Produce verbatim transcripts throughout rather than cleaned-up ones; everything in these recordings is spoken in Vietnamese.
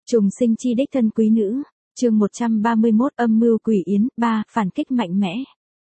Trùng sinh chi đích thân quý nữ, chương một trăm ba mươi mốt âm mưu quỷ yến, ba, phản kích mạnh mẽ.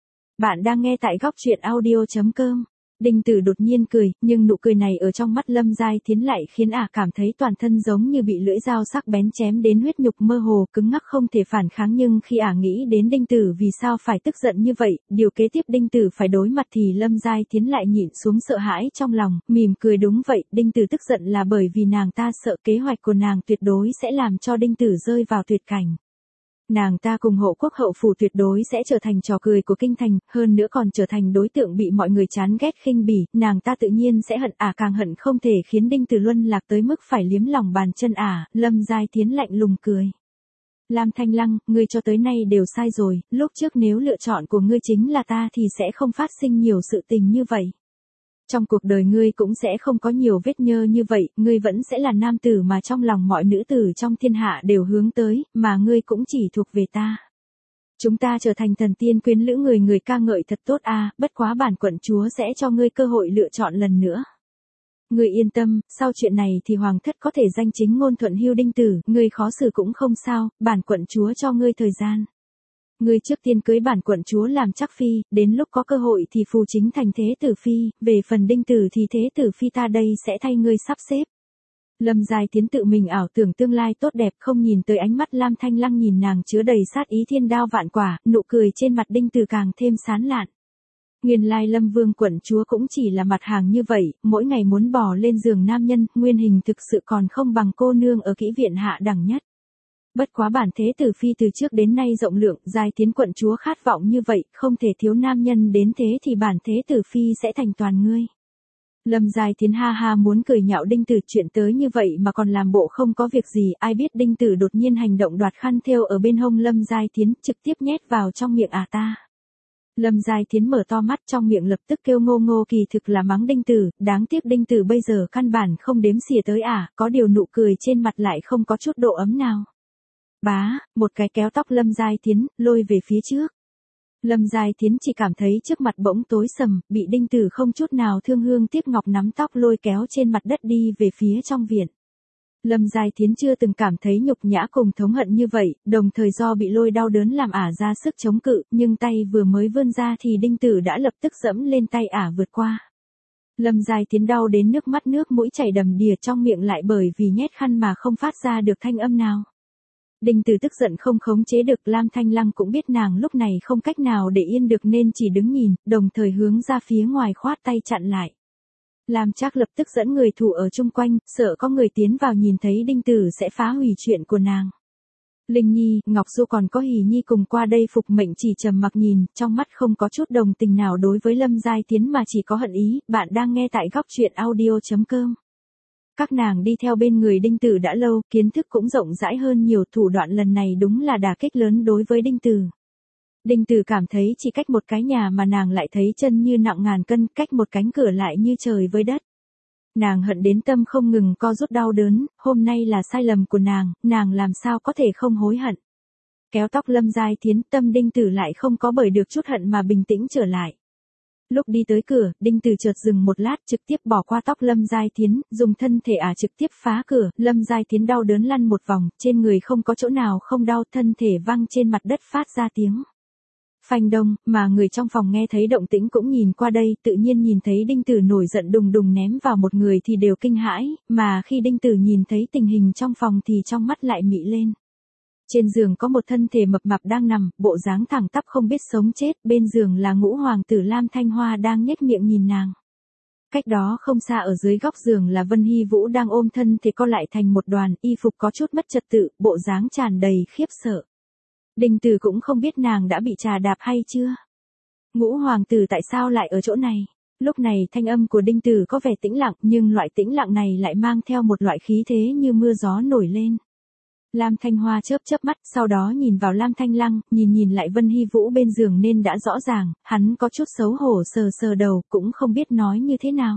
Bạn đang nghe tại góc truyện audio chấm com. Đinh Tử đột nhiên cười, nhưng nụ cười này ở trong mắt Lâm Giai Thiến lại khiến ả cảm thấy toàn thân giống như bị lưỡi dao sắc bén chém đến huyết nhục mơ hồ cứng ngắc không thể phản kháng, nhưng khi ả nghĩ đến Đinh Tử vì sao phải tức giận như vậy, điều kế tiếp Đinh Tử phải đối mặt thì Lâm Giai Thiến lại nhịn xuống sợ hãi trong lòng, mỉm cười đúng vậy, Đinh Tử tức giận là bởi vì nàng ta sợ kế hoạch của nàng tuyệt đối sẽ làm cho Đinh Tử rơi vào tuyệt cảnh. Nàng ta cùng Hộ Quốc hậu phủ tuyệt đối sẽ trở thành trò cười của kinh thành, hơn nữa còn trở thành đối tượng bị mọi người chán ghét khinh bỉ, nàng ta tự nhiên sẽ hận ả, càng hận không thể khiến Đinh Tử luân lạc tới mức phải liếm lòng bàn chân ả. Lâm Giai Thiến lạnh lùng cười. Lam Thanh Lăng, ngươi cho tới nay đều sai rồi, lúc trước nếu lựa chọn của ngươi chính là ta thì sẽ không phát sinh nhiều sự tình như vậy. Trong cuộc đời ngươi cũng sẽ không có nhiều vết nhơ như vậy, ngươi vẫn sẽ là nam tử mà trong lòng mọi nữ tử trong thiên hạ đều hướng tới, mà ngươi cũng chỉ thuộc về ta. Chúng ta trở thành thần tiên quyến lữ, người người ca ngợi thật tốt a, à, bất quá bản quận chúa sẽ cho ngươi cơ hội lựa chọn lần nữa. Ngươi yên tâm, sau chuyện này thì hoàng thất có thể danh chính ngôn thuận hưu Đinh Tử, ngươi khó xử cũng không sao, bản quận chúa cho ngươi thời gian. Ngươi trước tiên cưới bản quận chúa làm chắc phi, đến lúc có cơ hội thì phù chính thành thế tử phi, về phần Đinh Tử thì thế tử phi ta đây sẽ thay ngươi sắp xếp. Lâm Giai Thiến tự mình ảo tưởng tương lai tốt đẹp, không nhìn tới ánh mắt Lam Thanh Lăng nhìn nàng chứa đầy sát ý thiên đao vạn quả, nụ cười trên mặt Đinh Tử càng thêm sán lạn. Nguyên lai Lâm Vương quận chúa cũng chỉ là mặt hàng như vậy, mỗi ngày muốn bò lên giường nam nhân, nguyên hình thực sự còn không bằng cô nương ở kỹ viện hạ đẳng nhất. Bất quá bản thế tử phi từ trước đến nay rộng lượng, Giai Thiến quận chúa khát vọng như vậy, không thể thiếu nam nhân đến thế thì bản thế tử phi sẽ thành toàn ngươi. Lâm Giai Thiến ha ha muốn cười nhạo Đinh Tử, chuyện tới như vậy mà còn làm bộ không có việc gì, ai biết Đinh Tử đột nhiên hành động đoạt khăn thêu ở bên hông Lâm Giai Thiến, trực tiếp nhét vào trong miệng ả ta. Lâm Giai Thiến mở to mắt, trong miệng lập tức kêu ngô ngô, kỳ thực là mắng Đinh Tử, đáng tiếc Đinh Tử bây giờ căn bản không đếm xỉa tới ả, có điều nụ cười trên mặt lại không có chút độ ấm nào. Bá, một cái kéo tóc Lâm Giai Thiến, lôi về phía trước. Lâm Giai Thiến chỉ cảm thấy trước mặt bỗng tối sầm, bị Đinh Tử không chút nào thương hương tiếc ngọc nắm tóc lôi kéo trên mặt đất đi về phía trong viện. Lâm Giai Thiến chưa từng cảm thấy nhục nhã cùng thống hận như vậy, đồng thời do bị lôi đau đớn làm ả ra sức chống cự, nhưng tay vừa mới vươn ra thì Đinh Tử đã lập tức dẫm lên tay ả vượt qua. Lâm Giai Thiến đau đến nước mắt nước mũi chảy đầm đìa, trong miệng lại bởi vì nhét khăn mà không phát ra được thanh âm nào. Đinh Tử tức giận không khống chế được, Lam Thanh Lăng cũng biết nàng lúc này không cách nào để yên được nên chỉ đứng nhìn, đồng thời hướng ra phía ngoài khoát tay chặn lại. Lam Trác lập tức dẫn người thủ ở chung quanh, sợ có người tiến vào nhìn thấy Đinh Tử sẽ phá hủy chuyện của nàng. Linh Nhi, Ngọc Du còn có Hỷ Nhi cùng qua đây phục mệnh chỉ trầm mặc nhìn, trong mắt không có chút đồng tình nào đối với Lâm Giai Thiến mà chỉ có hận ý. Bạn đang nghe tại góc truyện audio chấm com. Các nàng đi theo bên người Đinh Tử đã lâu, kiến thức cũng rộng rãi hơn nhiều, thủ đoạn lần này đúng là đả kích lớn đối với Đinh Tử. Đinh Tử cảm thấy chỉ cách một cái nhà mà nàng lại thấy chân như nặng ngàn cân, cách một cánh cửa lại như trời với đất. Nàng hận đến tâm không ngừng co rút đau đớn, hôm nay là sai lầm của nàng, nàng làm sao có thể không hối hận. Kéo tóc Lâm Giai Thiến, tâm Đinh Tử lại không có bởi được chút hận mà bình tĩnh trở lại. Lúc đi tới cửa, Đinh Tử chợt dừng một lát, trực tiếp bỏ qua tóc Lâm Giai Thiến, dùng thân thể ả trực tiếp phá cửa. Lâm Giai Thiến đau đớn lăn một vòng, trên người không có chỗ nào không đau, thân thể văng trên mặt đất phát ra tiếng phanh đông, mà người trong phòng nghe thấy động tĩnh cũng nhìn qua đây, tự nhiên nhìn thấy Đinh Tử nổi giận đùng đùng ném vào một người thì đều kinh hãi, mà khi Đinh Tử nhìn thấy tình hình trong phòng thì trong mắt lại mị lên. Trên giường có một thân thể mập mạp đang nằm, bộ dáng thẳng tắp không biết sống chết, bên giường là ngũ hoàng tử Lam Thanh Hoa đang nhếch miệng nhìn nàng. Cách đó không xa ở dưới góc giường là Vân Hy Vũ đang ôm thân thể co lại thành một đoàn, y phục có chút mất trật tự, bộ dáng tràn đầy khiếp sợ. Đinh Tử cũng không biết nàng đã bị trà đạp hay chưa. Ngũ hoàng tử tại sao lại ở chỗ này? Lúc này thanh âm của Đinh Tử có vẻ tĩnh lặng, nhưng loại tĩnh lặng này lại mang theo một loại khí thế như mưa gió nổi lên. Lam Thanh Hoa chớp chớp mắt, sau đó nhìn vào Lam Thanh Lăng, nhìn nhìn lại Vân Hy Vũ bên giường nên đã rõ ràng, hắn có chút xấu hổ sờ sờ đầu, cũng không biết nói như thế nào.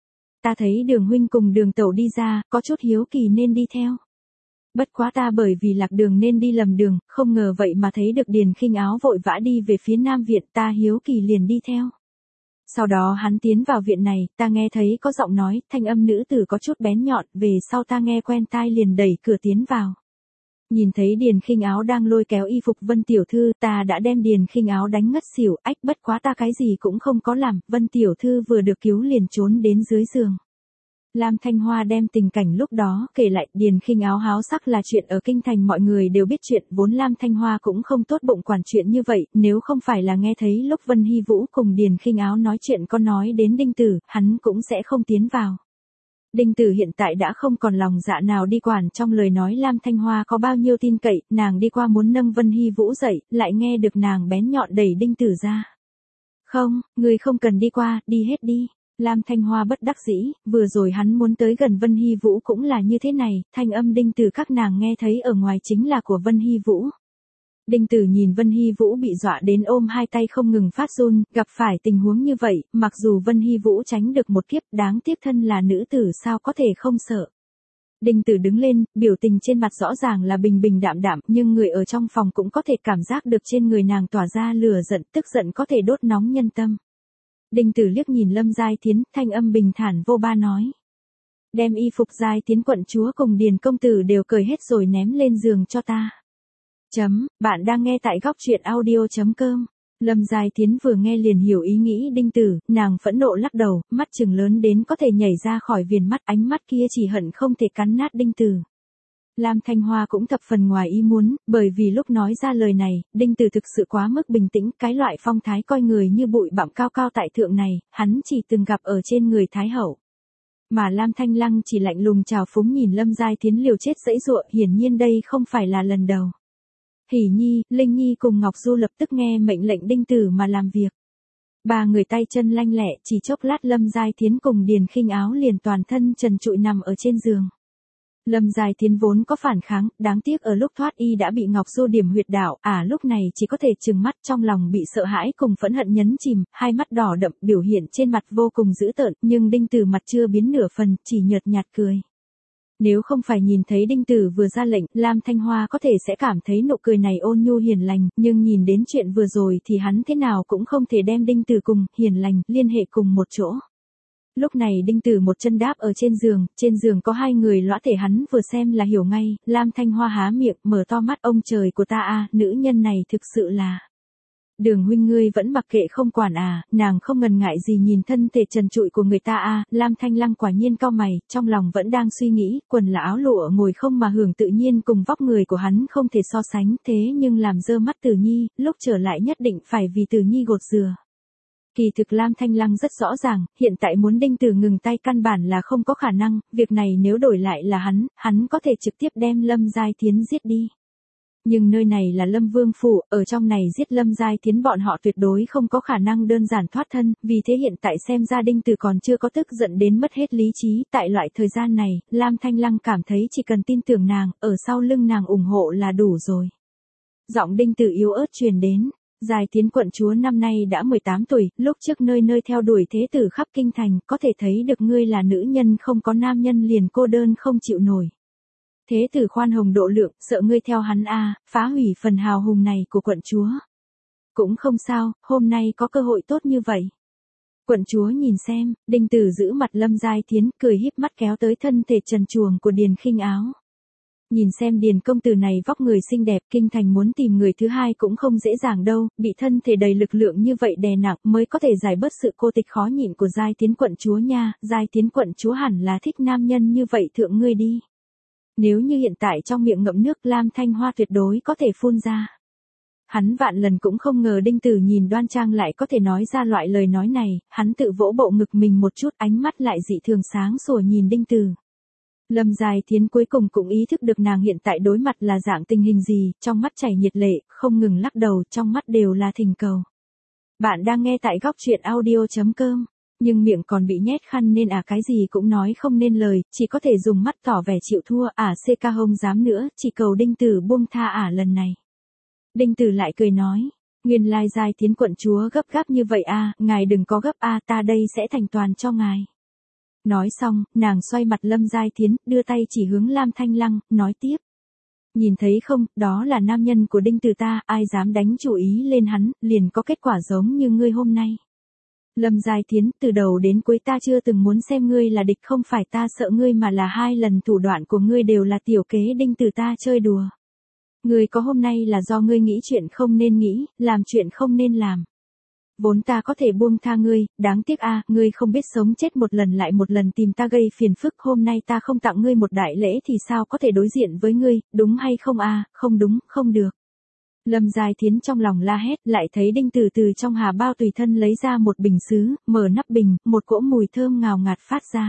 Ta thấy Đường huynh cùng Đường tẩu đi ra, có chút hiếu kỳ nên đi theo. Bất quá ta bởi vì lạc đường nên đi lầm đường, không ngờ vậy mà thấy được Điền Khinh áo vội vã đi về phía Nam Viện, ta hiếu kỳ liền đi theo. Sau đó hắn tiến vào viện này, ta nghe thấy có giọng nói, thanh âm nữ tử có chút bén nhọn, về sau ta nghe quen tai liền đẩy cửa tiến vào. Nhìn thấy Điền Khinh Áo đang lôi kéo y phục Vân tiểu thư, ta đã đem Điền Khinh Áo đánh ngất xỉu, ách bất quá ta cái gì cũng không có làm, Vân tiểu thư vừa được cứu liền trốn đến dưới giường. Lam Thanh Hoa đem tình cảnh lúc đó kể lại, Điền Khinh Áo háo sắc là chuyện ở kinh thành mọi người đều biết chuyện, vốn Lam Thanh Hoa cũng không tốt bụng quản chuyện như vậy, nếu không phải là nghe thấy lúc Vân Hy Vũ cùng Điền Khinh Áo nói chuyện có nói đến Đinh Tử, hắn cũng sẽ không tiến vào. Đinh Tử hiện tại đã không còn lòng dạ nào đi quản trong lời nói Lam Thanh Hoa có bao nhiêu tin cậy, nàng đi qua muốn nâng Vân Hy Vũ dậy, lại nghe được nàng bén nhọn đẩy Đinh Tử ra. Không, người không cần đi qua, đi hết đi. Lam Thanh Hoa bất đắc dĩ, vừa rồi hắn muốn tới gần Vân Hy Vũ cũng là như thế này, thanh âm Đinh Tử các nàng nghe thấy ở ngoài chính là của Vân Hy Vũ. Đinh Tử nhìn Vân Hy Vũ bị dọa đến ôm hai tay không ngừng phát run, gặp phải tình huống như vậy, mặc dù Vân Hy Vũ tránh được một kiếp, đáng tiếc thân là nữ tử sao có thể không sợ. Đinh Tử đứng lên, biểu tình trên mặt rõ ràng là bình bình đạm đạm, nhưng người ở trong phòng cũng có thể cảm giác được trên người nàng tỏa ra lửa giận, tức giận có thể đốt nóng nhân tâm. Đinh Tử liếc nhìn Lâm Giai Thiến, thanh âm bình thản vô ba nói. Đem y phục Giai Thiến quận chúa cùng Điền công tử đều cởi hết rồi ném lên giường cho ta. Chấm, bạn đang nghe tại góc truyện audio.com. Lâm Giai Thiến vừa nghe liền hiểu ý nghĩ Đinh Tử, nàng phẫn nộ lắc đầu, mắt trừng lớn đến có thể nhảy ra khỏi viền mắt, ánh mắt kia chỉ hận không thể cắn nát Đinh Tử. Lam Thanh Hoa cũng thập phần ngoài ý muốn, bởi vì lúc nói ra lời này, Đinh Tử thực sự quá mức bình tĩnh, cái loại phong thái coi người như bụi bặm cao cao tại thượng này, hắn chỉ từng gặp ở trên người Thái Hậu. Mà Lam Thanh Lăng chỉ lạnh lùng trào phúng nhìn Lâm Giai Thiến liều chết dãy dụa, hiển nhiên đây không phải là lần đầu. Hỷ Nhi, Linh Nhi cùng Ngọc Du lập tức nghe mệnh lệnh Đinh Tử mà làm việc. Ba người tay chân lanh lẹ, chỉ chốc lát Lâm Giai Thiến cùng Điền Khinh Áo liền toàn thân trần trụi nằm ở trên giường. Lâm Giai Thiến vốn có phản kháng, đáng tiếc ở lúc thoát y đã bị Ngọc Du điểm huyệt đạo, à lúc này chỉ có thể trừng mắt, trong lòng bị sợ hãi cùng phẫn hận nhấn chìm, hai mắt đỏ đậm, biểu hiện trên mặt vô cùng dữ tợn, nhưng Đinh Tử mặt chưa biến nửa phần, chỉ nhợt nhạt cười. Nếu không phải nhìn thấy Đinh Tử vừa ra lệnh, Lam Thanh Hoa có thể sẽ cảm thấy nụ cười này ôn nhu hiền lành, nhưng nhìn đến chuyện vừa rồi thì hắn thế nào cũng không thể đem Đinh Tử cùng hiền lành liên hệ cùng một chỗ. Lúc này Đinh Tử một chân đáp ở trên giường, trên giường có hai người lõa thể hắn vừa xem là hiểu ngay, Lam Thanh Hoa há miệng, mở to mắt, ông trời của ta a, nữ nhân này thực sự là. Đường huynh ngươi vẫn mặc kệ không quản à, nàng không ngần ngại gì nhìn thân thể trần trụi của người ta a, Lam Thanh Lăng quả nhiên cau mày, trong lòng vẫn đang suy nghĩ, quần là áo lụa ngồi không mà hưởng tự nhiên cùng vóc người của hắn không thể so sánh, thế nhưng làm dơ mắt Tử Nhi, lúc trở lại nhất định phải vì Tử Nhi gột rửa. Kỳ thực Lam Thanh Lăng rất rõ ràng, hiện tại muốn Đinh Tử ngừng tay căn bản là không có khả năng, việc này nếu đổi lại là hắn, hắn có thể trực tiếp đem Lâm Giai Thiến giết đi. Nhưng nơi này là Lâm Vương Phủ, ở trong này giết Lâm Giai Thiến bọn họ tuyệt đối không có khả năng đơn giản thoát thân, vì thế hiện tại xem ra Đinh Tử còn chưa có tức giận đến mất hết lý trí, tại loại thời gian này, Lam Thanh Lăng cảm thấy chỉ cần tin tưởng nàng, ở sau lưng nàng ủng hộ là đủ rồi. Giọng Đinh Tử yếu ớt truyền đến. Giai Thiến quận chúa năm nay đã mười tám tuổi, lúc trước nơi nơi theo đuổi thế tử khắp kinh thành, có thể thấy được ngươi là nữ nhân không có nam nhân liền cô đơn không chịu nổi. Thế tử khoan hồng độ lượng, sợ ngươi theo hắn a, phá hủy phần hào hùng này của quận chúa. Cũng không sao, hôm nay có cơ hội tốt như vậy. Quận chúa nhìn xem, Đinh Tử giữ mặt Lâm Giai Thiến, cười híp mắt kéo tới thân thể trần truồng của Điền Khinh Áo. Nhìn xem Điền công tử này vóc người xinh đẹp, kinh thành muốn tìm người thứ hai cũng không dễ dàng đâu, bị thân thể đầy lực lượng như vậy đè nặng mới có thể giải bớt sự cô tịch khó nhịn của Giai Thiến quận chúa nha, Giai Thiến quận chúa hẳn là thích nam nhân như vậy thượng ngươi đi. Nếu như hiện tại trong miệng ngậm nước Lam Thanh Hoa tuyệt đối có thể phun ra. Hắn vạn lần cũng không ngờ Đinh Tử nhìn đoan trang lại có thể nói ra loại lời nói này, hắn tự vỗ bộ ngực mình một chút, ánh mắt lại dị thường sáng sủa nhìn Đinh Tử. Lâm Giai Thiến cuối cùng cũng ý thức được nàng hiện tại đối mặt là dạng tình hình gì, trong mắt chảy nhiệt lệ, không ngừng lắc đầu, trong mắt đều là thỉnh cầu. Bạn đang nghe tại góc truyện audio.com, nhưng miệng còn bị nhét khăn nên à cái gì cũng nói không nên lời, chỉ có thể dùng mắt tỏ vẻ chịu thua, à xê ca không dám nữa, chỉ cầu Đinh Tử buông tha ả à lần này. Đinh Tử lại cười nói, nguyên lai Giai Thiến quận chúa gấp gáp như vậy a, ngài đừng có gấp a, ta đây sẽ thành toàn cho ngài. Nói xong, nàng xoay mặt Lâm Giai Thiến, đưa tay chỉ hướng Lam Thanh Lăng, nói tiếp. Nhìn thấy không, đó là nam nhân của Đinh Tử ta, ai dám đánh chủ ý lên hắn, liền có kết quả giống như ngươi hôm nay. Lâm Giai Thiến, từ đầu đến cuối ta chưa từng muốn xem ngươi là địch, không phải ta sợ ngươi mà là hai lần thủ đoạn của ngươi đều là tiểu kế Đinh Tử ta chơi đùa. Ngươi có hôm nay là do ngươi nghĩ chuyện không nên nghĩ, làm chuyện không nên làm. Vốn ta có thể buông tha ngươi, đáng tiếc a, ngươi không biết sống chết một lần lại một lần tìm ta gây phiền phức, hôm nay ta không tặng ngươi một đại lễ thì sao có thể đối diện với ngươi, đúng hay không a, không đúng, không được. Lâm Giai Thiến trong lòng la hét, lại thấy Đinh Từ từ trong hà bao tùy thân lấy ra một bình sứ, mở nắp bình, một cỗ mùi thơm ngào ngạt phát ra.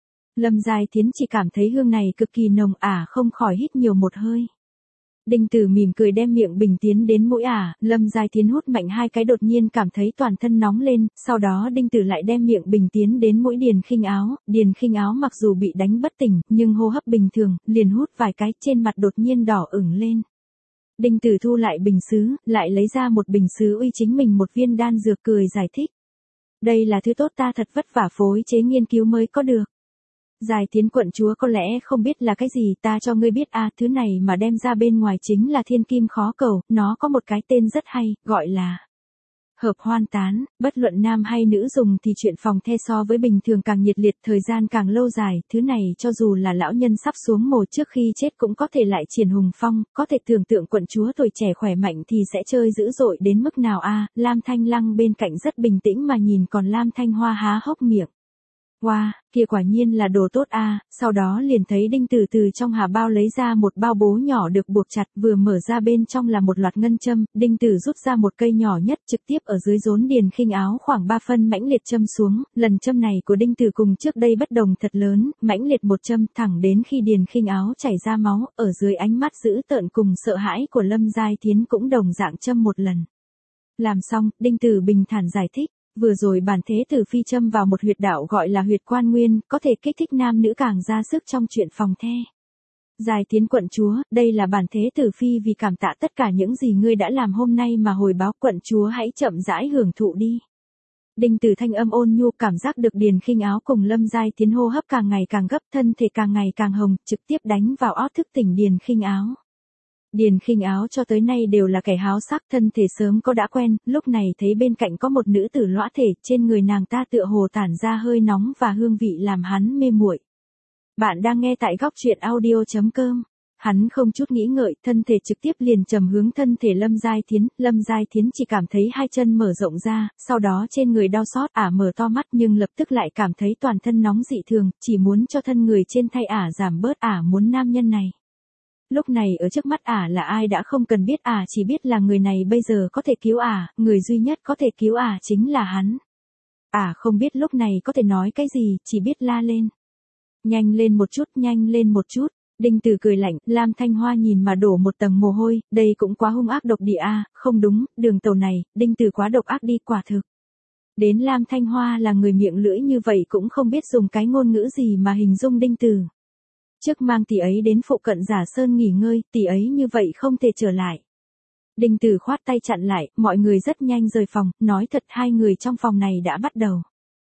Lâm Giai Thiến chỉ cảm thấy hương này cực kỳ nồng ả, không khỏi hít nhiều một hơi. Đinh Từ mỉm cười đem miệng bình tiến đến mũi ả, Lâm Giai Thiến hút mạnh hai cái đột nhiên cảm thấy toàn thân nóng lên, sau đó Đinh Từ lại đem miệng bình tiến đến mũi Điền Khinh Áo, Điền Khinh Áo mặc dù bị đánh bất tỉnh, nhưng hô hấp bình thường, liền hút vài cái, trên mặt đột nhiên đỏ ửng lên. Đinh Từ thu lại bình sứ, lại lấy ra một bình sứ uy chính mình một viên đan dược cười giải thích. Đây là thứ tốt ta thật vất vả phối chế nghiên cứu mới có được. Giai Thiến quận chúa có lẽ không biết là cái gì, ta cho ngươi biết a, thứ này mà đem ra bên ngoài chính là thiên kim khó cầu, nó có một cái tên rất hay, gọi là hợp hoan tán, bất luận nam hay nữ dùng thì chuyện phòng the so với bình thường càng nhiệt liệt, thời gian càng lâu dài, thứ này cho dù là lão nhân sắp xuống mồ trước khi chết cũng có thể lại triển hùng phong, có thể tưởng tượng quận chúa tuổi trẻ khỏe mạnh thì sẽ chơi dữ dội đến mức nào a. Lam Thanh Lăng bên cạnh rất bình tĩnh mà nhìn, còn Lam Thanh Hoa há hốc miệng. Wow, kia quả nhiên là đồ tốt a. Sau đó liền thấy Đinh Từ từ trong hà bao lấy ra một bao bố nhỏ được buộc chặt, vừa mở ra bên trong là một loạt ngân châm, Đinh Từ rút ra một cây nhỏ nhất trực tiếp ở dưới rốn Điền Khinh Áo khoảng ba phân mãnh liệt châm xuống, lần châm này của Đinh Từ cùng trước đây bất đồng thật lớn, mãnh liệt một châm thẳng đến khi Điền Khinh Áo chảy ra máu, ở dưới ánh mắt dữ tợn cùng sợ hãi của Lâm Giai Thiến cũng đồng dạng châm một lần. Làm xong, Đinh Từ bình thản giải thích. Vừa rồi bản thế tử phi châm vào một huyệt đạo gọi là huyệt quan nguyên, có thể kích thích nam nữ càng ra sức trong chuyện phòng the. Giai Thiến quận chúa, đây là bản thế tử phi vì cảm tạ tất cả những gì ngươi đã làm hôm nay mà hồi báo, quận chúa hãy chậm rãi hưởng thụ đi. Đinh Từ thanh âm ôn nhu, cảm giác được Điền Khinh Áo cùng Lâm Giai Thiến hô hấp càng ngày càng gấp, thân thể càng ngày càng hồng, trực tiếp đánh vào ót thức tỉnh Điền Khinh Áo. Điền Khinh Áo cho tới nay đều là kẻ háo sắc, thân thể sớm có đã quen, lúc này thấy bên cạnh có một nữ tử lõa thể, trên người nàng ta tựa hồ tản ra hơi nóng và hương vị làm hắn mê muội. Bạn đang nghe tại góc truyện audio chấm com. Hắn không chút nghĩ ngợi, thân thể trực tiếp liền trầm hướng thân thể Lâm Giai Thiến, Lâm Giai Thiến chỉ cảm thấy hai chân mở rộng ra, sau đó trên người đau xót, ả mở to mắt nhưng lập tức lại cảm thấy toàn thân nóng dị thường, chỉ muốn cho thân người trên thay ả giảm bớt, ả muốn nam nhân này. Lúc này ở trước mắt ả là ai đã không cần biết, ả chỉ biết là người này bây giờ có thể cứu ả, người duy nhất có thể cứu ả chính là hắn. Ả không biết lúc này có thể nói cái gì, chỉ biết la lên. Nhanh lên một chút, nhanh lên một chút. Đinh Từ cười lạnh, Lam Thanh Hoa nhìn mà đổ một tầng mồ hôi, đây cũng quá hung ác độc địa a, không đúng, đường tàu này, Đinh Từ quá độc ác đi, quả thực. Đến Lam Thanh Hoa là người miệng lưỡi như vậy cũng không biết dùng cái ngôn ngữ gì mà hình dung Đinh Từ. Trước mang tỷ ấy đến phụ cận Giả Sơn nghỉ ngơi, tỷ ấy như vậy không thể trở lại. Đinh Từ khoát tay chặn lại, mọi người rất nhanh rời phòng, nói thật hai người trong phòng này đã bắt đầu.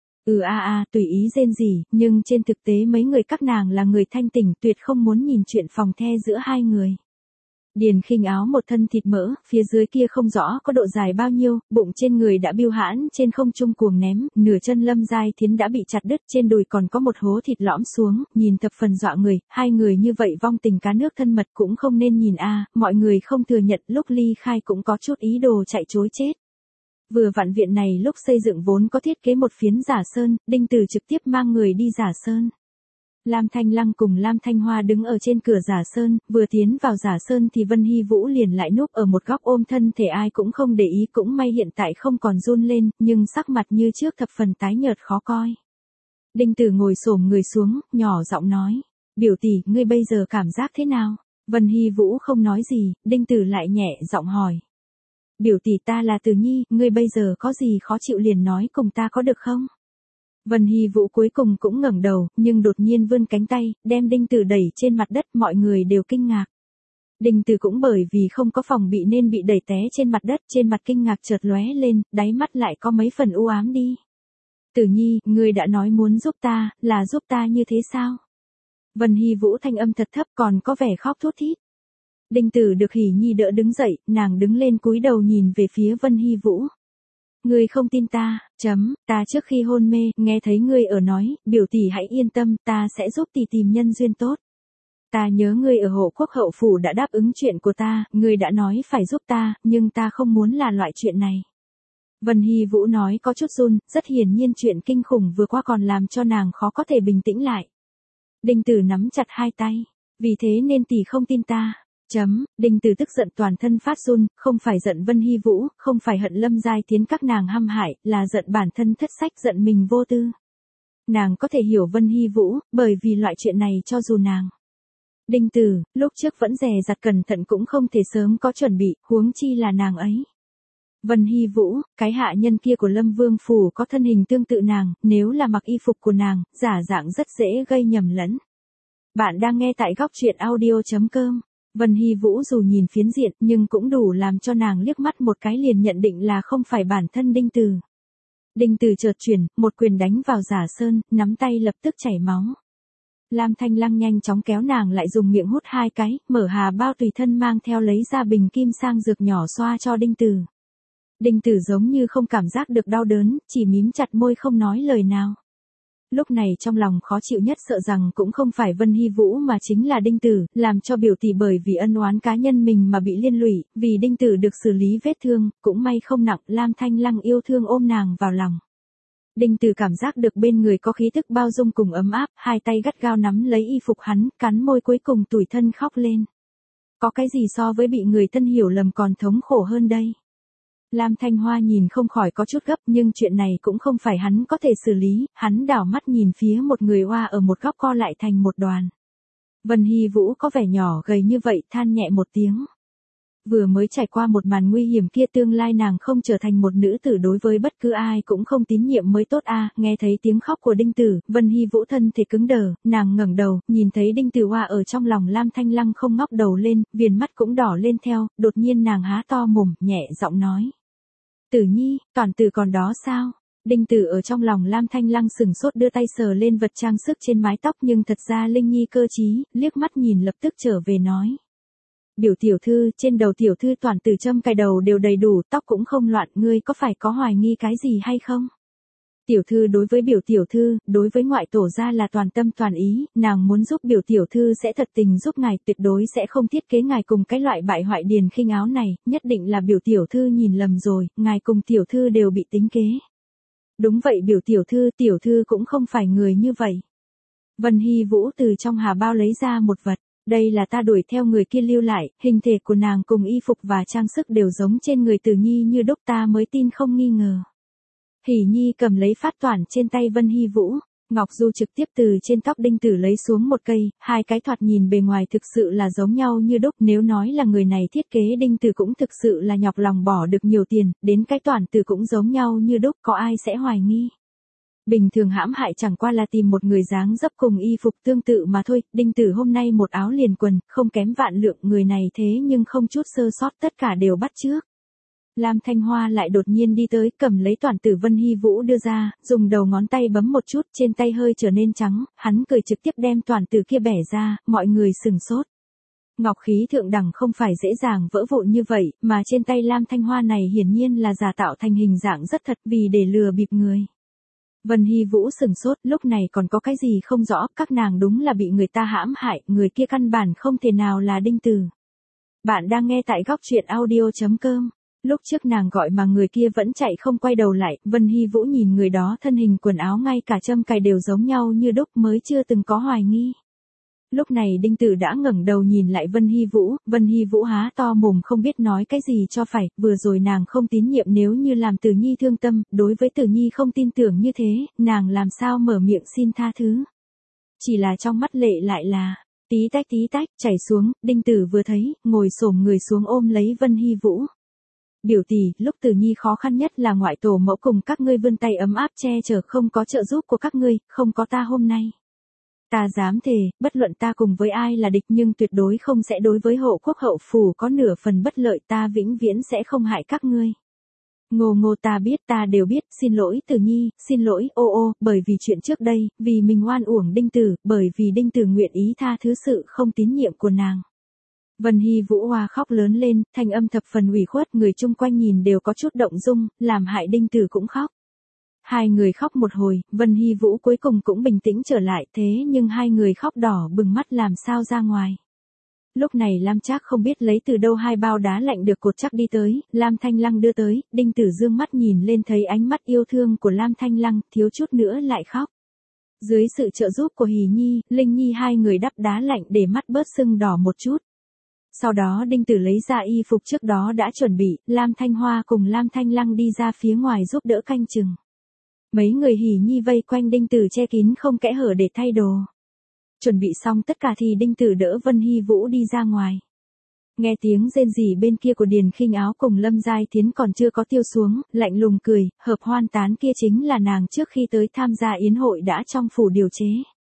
Ừ a a, tùy ý rên rỉ, nhưng trên thực tế mấy người các nàng là người thanh tỉnh, tuyệt không muốn nhìn chuyện phòng the giữa hai người. Điền Khinh Áo một thân thịt mỡ, phía dưới kia không rõ có độ dài bao nhiêu, bụng trên người đã biêu hãn trên không trung cuồng ném, nửa chân Lâm Giai Thiến đã bị chặt đứt, trên đùi còn có một hố thịt lõm xuống, nhìn thập phần dọa người, hai người như vậy vong tình cá nước thân mật cũng không nên nhìn a, mọi người không thừa nhận lúc ly khai cũng có chút ý đồ chạy chối chết. Vừa vặn viện này lúc xây dựng vốn có thiết kế một phiến Giả Sơn, Đinh Từ trực tiếp mang người đi Giả Sơn. Lam Thanh Lăng cùng Lam Thanh Hoa đứng ở trên cửa Giả Sơn, vừa tiến vào Giả Sơn thì Vân Hy Vũ liền lại núp ở một góc ôm thân thể, ai cũng không để ý, cũng may hiện tại không còn run lên, nhưng sắc mặt như trước thập phần tái nhợt khó coi. Đinh Từ ngồi xổm người xuống, nhỏ giọng nói, biểu tỷ, ngươi bây giờ cảm giác thế nào? Vân Hy Vũ không nói gì, Đinh Từ lại nhẹ giọng hỏi. Biểu tỷ, ta là Từ Nhi, ngươi bây giờ có gì khó chịu liền nói cùng ta có được không? Vân Hy Vũ cuối cùng cũng ngẩng đầu, nhưng đột nhiên vươn cánh tay, đem Đinh Từ đẩy trên mặt đất, mọi người đều kinh ngạc. Đinh Từ cũng bởi vì không có phòng bị nên bị đẩy té trên mặt đất, trên mặt kinh ngạc chợt lóe lên, đáy mắt lại có mấy phần u ám đi. Từ Nhi, ngươi đã nói muốn giúp ta, là giúp ta như thế sao? Vân Hy Vũ thanh âm thật thấp, còn có vẻ khóc thút thít. Đinh Từ được Hỉ Nhi đỡ đứng dậy, nàng đứng lên cúi đầu nhìn về phía Vân Hy Vũ. Ngươi không tin ta, chấm, ta trước khi hôn mê, nghe thấy ngươi ở nói, biểu tỷ hãy yên tâm, ta sẽ giúp tỷ tìm nhân duyên tốt. Ta nhớ ngươi ở hộ quốc hậu phủ đã đáp ứng chuyện của ta, ngươi đã nói phải giúp ta, nhưng ta không muốn là loại chuyện này. Vân Hy Vũ nói có chút run, rất hiển nhiên chuyện kinh khủng vừa qua còn làm cho nàng khó có thể bình tĩnh lại. Đinh Tử nắm chặt hai tay, vì thế nên tỷ không tin ta. Chấm, Đinh Tử tức giận toàn thân phát run, không phải giận Vân Hy Vũ, không phải hận Lâm Giai Tiến các nàng hăm hại, là giận bản thân thất sách, giận mình vô tư. Nàng có thể hiểu Vân Hy Vũ, bởi vì loại chuyện này cho dù nàng. Đinh Tử, lúc trước vẫn dè dặt cẩn thận cũng không thể sớm có chuẩn bị, huống chi là nàng ấy. Vân Hy Vũ, cái hạ nhân kia của Lâm Vương Phủ có thân hình tương tự nàng, nếu là mặc y phục của nàng, giả dạng rất dễ gây nhầm lẫn. Bạn đang nghe tại góc truyện audio chấm com. Vân Hy Vũ dù nhìn phiến diện nhưng cũng đủ làm cho nàng liếc mắt một cái liền nhận định là không phải bản thân Đinh Tử. Đinh Tử chợt chuyển, một quyền đánh vào Giả Sơn, nắm tay lập tức chảy máu. Lam Thanh Lăng nhanh chóng kéo nàng lại dùng miệng hút hai cái, mở hà bao tùy thân mang theo lấy ra bình kim sang dược nhỏ xoa cho Đinh Tử. Đinh Tử giống như không cảm giác được đau đớn, chỉ mím chặt môi không nói lời nào. Lúc này trong lòng khó chịu nhất sợ rằng cũng không phải Vân Hy Vũ mà chính là Đinh Tử, làm cho biểu tỷ bởi vì ân oán cá nhân mình mà bị liên lụy, vì Đinh Tử được xử lý vết thương, cũng may không nặng, Lam Thanh Lăng yêu thương ôm nàng vào lòng. Đinh Tử cảm giác được bên người có khí thức bao dung cùng ấm áp, hai tay gắt gao nắm lấy y phục hắn, cắn môi cuối cùng tủi thân khóc lên. Có cái gì so với bị người thân hiểu lầm còn thống khổ hơn đây? Lam Thanh Hoa nhìn không khỏi có chút gấp nhưng chuyện này cũng không phải hắn có thể xử lý, hắn đảo mắt nhìn phía một người oa ở một góc co lại thành một đoàn. Vân Hy Vũ có vẻ nhỏ gầy như vậy than nhẹ một tiếng. Vừa mới trải qua một màn nguy hiểm kia tương lai nàng không trở thành một nữ tử đối với bất cứ ai cũng không tín nhiệm mới tốt a. À, nghe thấy tiếng khóc của Đinh Tử, Vân Hy Vũ thân thể cứng đờ, nàng ngẩng đầu, nhìn thấy Đinh Tử oa ở trong lòng Lam Thanh Lăng không ngóc đầu lên, viền mắt cũng đỏ lên theo, đột nhiên nàng há to mồm, nhẹ giọng nói. Tử Nhi, toàn tử còn đó sao? Đinh Tử ở trong lòng Lam Thanh Lăng sừng sốt đưa tay sờ lên vật trang sức trên mái tóc nhưng thật ra Linh Nhi cơ trí, liếc mắt nhìn lập tức trở về nói. Biểu tiểu thư, trên đầu tiểu thư toàn tử châm cài đầu đều đầy đủ, tóc cũng không loạn, ngươi có phải có hoài nghi cái gì hay không? Tiểu thư đối với biểu tiểu thư, đối với ngoại tổ gia là toàn tâm toàn ý, nàng muốn giúp biểu tiểu thư sẽ thật tình giúp ngài, tuyệt đối sẽ không thiết kế ngài cùng cái loại bại hoại điền khinh áo này, nhất định là biểu tiểu thư nhìn lầm rồi, ngài cùng tiểu thư đều bị tính kế. Đúng vậy biểu tiểu thư, tiểu thư cũng không phải người như vậy. Vân Hy Vũ từ trong hà bao lấy ra một vật. Đây là ta đuổi theo người kia lưu lại, hình thể của nàng cùng y phục và trang sức đều giống trên người Tử Nhi như đúc, ta mới tin không nghi ngờ. Hỷ Nhi cầm lấy phát toản trên tay Vân Hy Vũ, Ngọc Du trực tiếp từ trên tóc Đinh Tử lấy xuống một cây, hai cái thoạt nhìn bề ngoài thực sự là giống nhau như đúc, nếu nói là người này thiết kế Đinh Tử cũng thực sự là nhọc lòng bỏ được nhiều tiền, đến cái toản tử cũng giống nhau như đúc, có ai sẽ hoài nghi. Bình thường hãm hại chẳng qua là tìm một người dáng dấp cùng y phục tương tự mà thôi, Đinh Tử hôm nay một áo liền quần, không kém vạn lượng, người này thế nhưng không chút sơ sót tất cả đều bắt chước. Lam Thanh Hoa lại đột nhiên đi tới, cầm lấy toản tử Vân Hy Vũ đưa ra, dùng đầu ngón tay bấm một chút, trên tay hơi trở nên trắng, hắn cười trực tiếp đem toản tử kia bẻ ra, mọi người sừng sốt. Ngọc khí thượng đẳng không phải dễ dàng vỡ vụn như vậy, mà trên tay Lam Thanh Hoa này hiển nhiên là giả tạo thành hình dạng rất thật vì để lừa bịp người. Vân Hy Vũ sừng sốt, lúc này còn có cái gì không rõ, các nàng đúng là bị người ta hãm hại, người kia căn bản không thể nào là Đinh Tử. Bạn đang nghe tại góc truyện audio chấm com. Lúc trước nàng gọi mà người kia vẫn chạy không quay đầu lại, Vân Hy Vũ nhìn người đó thân hình quần áo ngay cả châm cài đều giống nhau như đúc mới chưa từng có hoài nghi. Lúc này Đinh Tử đã ngẩng đầu nhìn lại Vân Hy Vũ, Vân Hy Vũ há to mồm không biết nói cái gì cho phải, vừa rồi nàng không tín nhiệm nếu như làm Tử Nhi thương tâm, đối với Tử Nhi không tin tưởng như thế, nàng làm sao mở miệng xin tha thứ. Chỉ là trong mắt lệ lại là, tí tách tí tách, chảy xuống, Đinh Tử vừa thấy, ngồi xổm người xuống ôm lấy Vân Hy Vũ. Biểu tỷ, lúc Tử Nhi khó khăn nhất là ngoại tổ mẫu cùng các ngươi vươn tay ấm áp che chở, không có trợ giúp của các ngươi, không có ta hôm nay. Ta dám thề, bất luận ta cùng với ai là địch nhưng tuyệt đối không sẽ đối với hộ quốc hậu phủ có nửa phần bất lợi, ta vĩnh viễn sẽ không hại các ngươi. Ngô Ngô ta biết, ta đều biết, xin lỗi Tử Nhi, xin lỗi, ô ô, bởi vì chuyện trước đây, vì mình oan uổng Đinh Tử, bởi vì Đinh Tử nguyện ý tha thứ sự không tín nhiệm của nàng. Vân Hy Vũ Hoa khóc lớn lên, thanh âm thập phần ủy khuất, người chung quanh nhìn đều có chút động dung, làm hại Đinh Tử cũng khóc. Hai người khóc một hồi, Vân Hy Vũ cuối cùng cũng bình tĩnh trở lại, thế nhưng hai người khóc đỏ bừng mắt làm sao ra ngoài. Lúc này Lam Trác không biết lấy từ đâu hai bao đá lạnh được cột chắc đi tới, Lam Thanh Lăng đưa tới, Đinh Tử dương mắt nhìn lên thấy ánh mắt yêu thương của Lam Thanh Lăng, thiếu chút nữa lại khóc. Dưới sự trợ giúp của Hỷ Nhi, Linh Nhi hai người đắp đá lạnh để mắt bớt sưng đỏ một chút. Sau đó Đinh Tử lấy ra y phục trước đó đã chuẩn bị, Lam Thanh Hoa cùng Lam Thanh Lăng đi ra phía ngoài giúp đỡ canh chừng. Mấy người Hỷ Nhi vây quanh Đinh Tử che kín không kẽ hở để thay đồ. Chuẩn bị xong tất cả thì Đinh Tử đỡ Vân Hy Vũ đi ra ngoài. Nghe tiếng rên rỉ bên kia của Điền Khinh Áo cùng Lâm Giai Thiến còn chưa có tiêu xuống, lạnh lùng cười, hợp hoan tán kia chính là nàng trước khi tới tham gia yến hội đã trong phủ điều chế.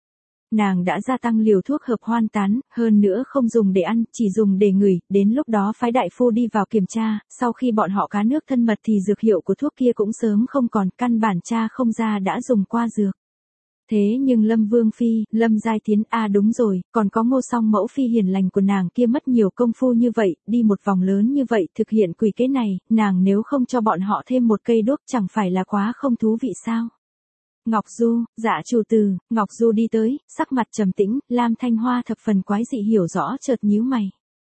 Nàng đã gia tăng liều thuốc hợp hoan tán, hơn nữa không dùng để ăn, chỉ dùng để ngửi, đến lúc đó phái đại phu đi vào kiểm tra, sau khi bọn họ cá nước thân mật thì dược hiệu của thuốc kia cũng sớm không còn, căn bản cha không ra đã dùng qua dược. Thế nhưng Lâm Vương Phi, Lâm Giai Thiến, à đúng rồi, còn có Ngô Song mẫu phi hiền lành của nàng kia mất nhiều công phu như vậy, đi một vòng lớn như vậy, thực hiện quỷ kế này, nàng nếu không cho bọn họ thêm một cây đuốc chẳng phải là quá không thú vị sao? Ngọc Du, dạ chủ từ, Ngọc Du đi tới, sắc mặt trầm tĩnh, Lam Thanh Hoa thập phần quái dị hiểu rõ chợt nhíu mày.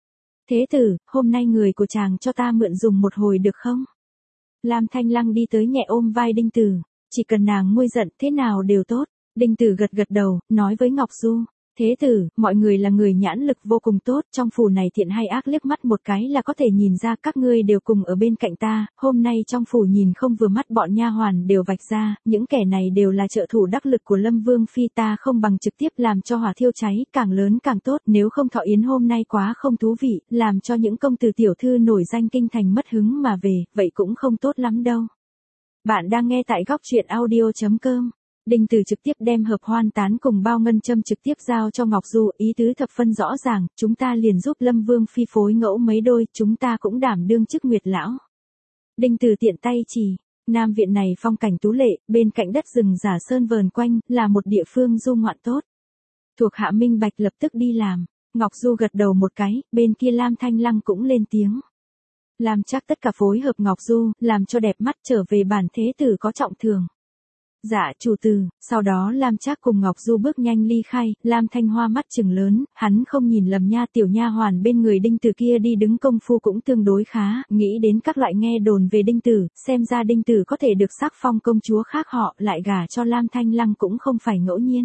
Thế tử, hôm nay người của chàng cho ta mượn dùng một hồi được không? Lam Thanh Lăng đi tới nhẹ ôm vai Đinh Tử, chỉ cần nàng nguôi giận thế nào đều tốt. Đinh Tử gật gật đầu, nói với Ngọc Du, thế tử, mọi người là người nhãn lực vô cùng tốt, trong phủ này thiện hay ác liếc mắt một cái là có thể nhìn ra các ngươi đều cùng ở bên cạnh ta, hôm nay trong phủ nhìn không vừa mắt bọn nha hoàn đều vạch ra, những kẻ này đều là trợ thủ đắc lực của Lâm Vương Phi ta không bằng trực tiếp làm cho hỏa thiêu cháy, càng lớn càng tốt, nếu không thọ yến hôm nay quá không thú vị, làm cho những công tử tiểu thư nổi danh kinh thành mất hứng mà về, vậy cũng không tốt lắm đâu. Bạn đang nghe tại góc truyện audio chấm com. Đinh Tử trực tiếp đem hợp hoan tán cùng bao ngân châm trực tiếp giao cho Ngọc Du, ý tứ thập phân rõ ràng, chúng ta liền giúp Lâm Vương Phi phối ngẫu mấy đôi, chúng ta cũng đảm đương chức nguyệt lão. Đinh Tử tiện tay chỉ, Nam viện này phong cảnh tú lệ, bên cạnh đất rừng giả sơn vờn quanh, là một địa phương du ngoạn tốt. Thuộc hạ minh bạch lập tức đi làm, Ngọc Du gật đầu một cái, bên kia Lam Thanh Lăng cũng lên tiếng. Làm chắc tất cả phối hợp Ngọc Du, làm cho đẹp mắt trở về bản thế tử có trọng thưởng. Dạ chủ từ, sau đó Lam Trác cùng Ngọc Du bước nhanh ly khai, Lam Thanh Hoa mắt trừng lớn, hắn không nhìn lầm nha tiểu nha hoàn bên người Đinh Tử kia đi đứng công phu cũng tương đối khá, nghĩ đến các loại nghe đồn về Đinh Tử, xem ra Đinh Tử có thể được sắc phong công chúa khác họ, lại gả cho Lam Thanh Lăng cũng không phải ngẫu nhiên.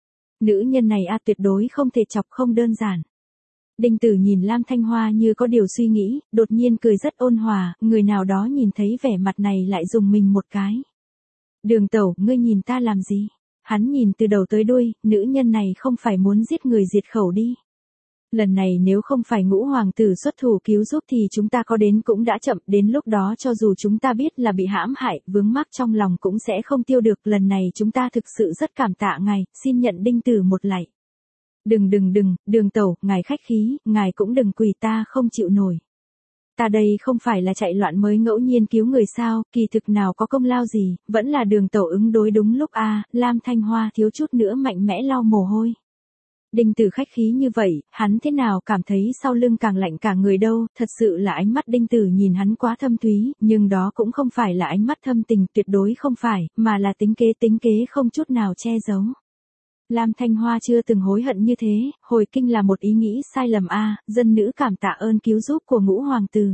Nữ nhân này a tuyệt đối không thể chọc không đơn giản. Đinh Tử nhìn Lam Thanh Hoa như có điều suy nghĩ, đột nhiên cười rất ôn hòa, người nào đó nhìn thấy vẻ mặt này lại dùng mình một cái. Đường tẩu, ngươi nhìn ta làm gì? Hắn nhìn từ đầu tới đuôi, nữ nhân này không phải muốn giết người diệt khẩu đi. Lần này nếu không phải Ngũ hoàng tử xuất thủ cứu giúp thì chúng ta có đến cũng đã chậm, đến lúc đó cho dù chúng ta biết là bị hãm hại, vướng mắc trong lòng cũng sẽ không tiêu được, lần này chúng ta thực sự rất cảm tạ ngài, xin nhận Đinh Tử một lạy. Đừng đừng đừng, đường tẩu, ngài khách khí, ngài cũng đừng quỳ, ta không chịu nổi. Ta đây không phải là chạy loạn mới ngẫu nhiên cứu người sao, kỳ thực nào có công lao gì, vẫn là đường tẩu ứng đối đúng lúc a. À, Lam Thanh Hoa thiếu chút nữa mạnh mẽ lau mồ hôi. Đinh Tử khách khí như vậy, hắn thế nào cảm thấy sau lưng càng lạnh cả người đâu, thật sự là ánh mắt Đinh Tử nhìn hắn quá thâm thúy, nhưng đó cũng không phải là ánh mắt thâm tình, tuyệt đối không phải, mà là tính kế tính kế không chút nào che giấu. Lam Thanh Hoa chưa từng hối hận như thế, hồi kinh là một ý nghĩ sai lầm a, à, dân nữ cảm tạ ơn cứu giúp của Ngũ hoàng tử.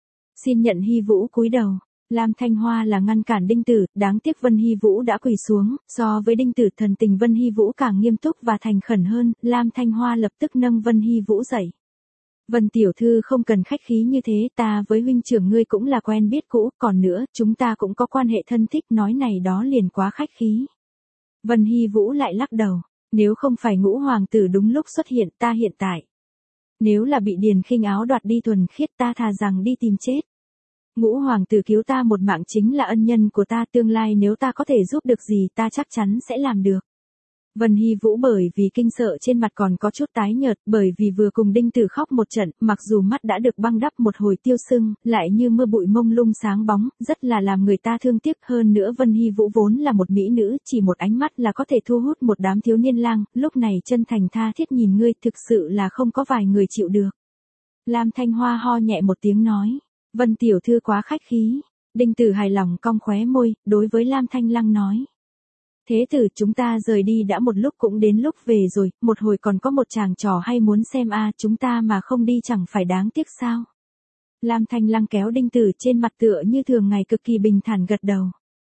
Xin nhận Hy Vũ cúi đầu. Lam Thanh Hoa là ngăn cản Đinh Tử, đáng tiếc Vân Hy Vũ đã quỳ xuống, so với Đinh Tử thần tình Vân Hy Vũ càng nghiêm túc và thành khẩn hơn, Lam Thanh Hoa lập tức nâng Vân Hy Vũ dậy. Vân tiểu thư không cần khách khí như thế, ta với huynh trưởng ngươi cũng là quen biết cũ, còn nữa, chúng ta cũng có quan hệ thân thích, nói này đó liền quá khách khí. Vân Hy Vũ lại lắc đầu, nếu không phải Ngũ hoàng tử đúng lúc xuất hiện, ta hiện tại. Nếu là bị Điền Khinh Áo đoạt đi thuần khiết, ta thà rằng đi tìm chết. Ngũ hoàng tử cứu ta một mạng chính là ân nhân của ta, tương lai nếu ta có thể giúp được gì ta chắc chắn sẽ làm được. Vân Hy Vũ bởi vì kinh sợ trên mặt còn có chút tái nhợt, bởi vì vừa cùng Đinh Tử khóc một trận, mặc dù mắt đã được băng đắp một hồi tiêu sưng, lại như mưa bụi mông lung sáng bóng, rất là làm người ta thương tiếc. Hơn nữa Vân Hy Vũ vốn là một mỹ nữ, chỉ một ánh mắt là có thể thu hút một đám thiếu niên lang, lúc này chân thành tha thiết nhìn ngươi, thực sự là không có vài người chịu được. Lam Thanh Hoa ho nhẹ một tiếng nói, Vân tiểu thư quá khách khí. Đinh Tử hài lòng cong khóe môi, đối với Lam Thanh Lăng nói. Thế tử, chúng ta rời đi đã một lúc cũng đến lúc về rồi, một hồi còn có một chàng trò hay muốn xem a à, chúng ta mà không đi chẳng phải đáng tiếc sao. Lam Thanh Lăng kéo Đinh Tử trên mặt tựa như thường ngày cực kỳ bình thản gật đầu.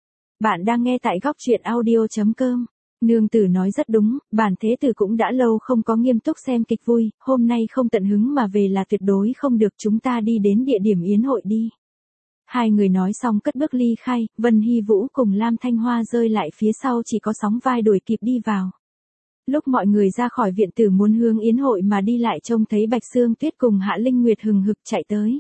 Bạn đang nghe tại góc truyện audio.com. Nương tử nói rất đúng, bản thế tử cũng đã lâu không có nghiêm túc xem kịch vui, hôm nay không tận hứng mà về là tuyệt đối không được, chúng ta đi đến địa điểm yến hội đi. Hai người nói xong cất bước ly khai, Vân Hy Vũ cùng Lam Thanh Hoa rơi lại phía sau chỉ có sóng vai đuổi kịp đi vào. Lúc mọi người ra khỏi viện tử muốn hướng yến hội mà đi lại trông thấy Bạch Sương Tuyết cùng Hạ Linh Nguyệt hừng hực chạy tới.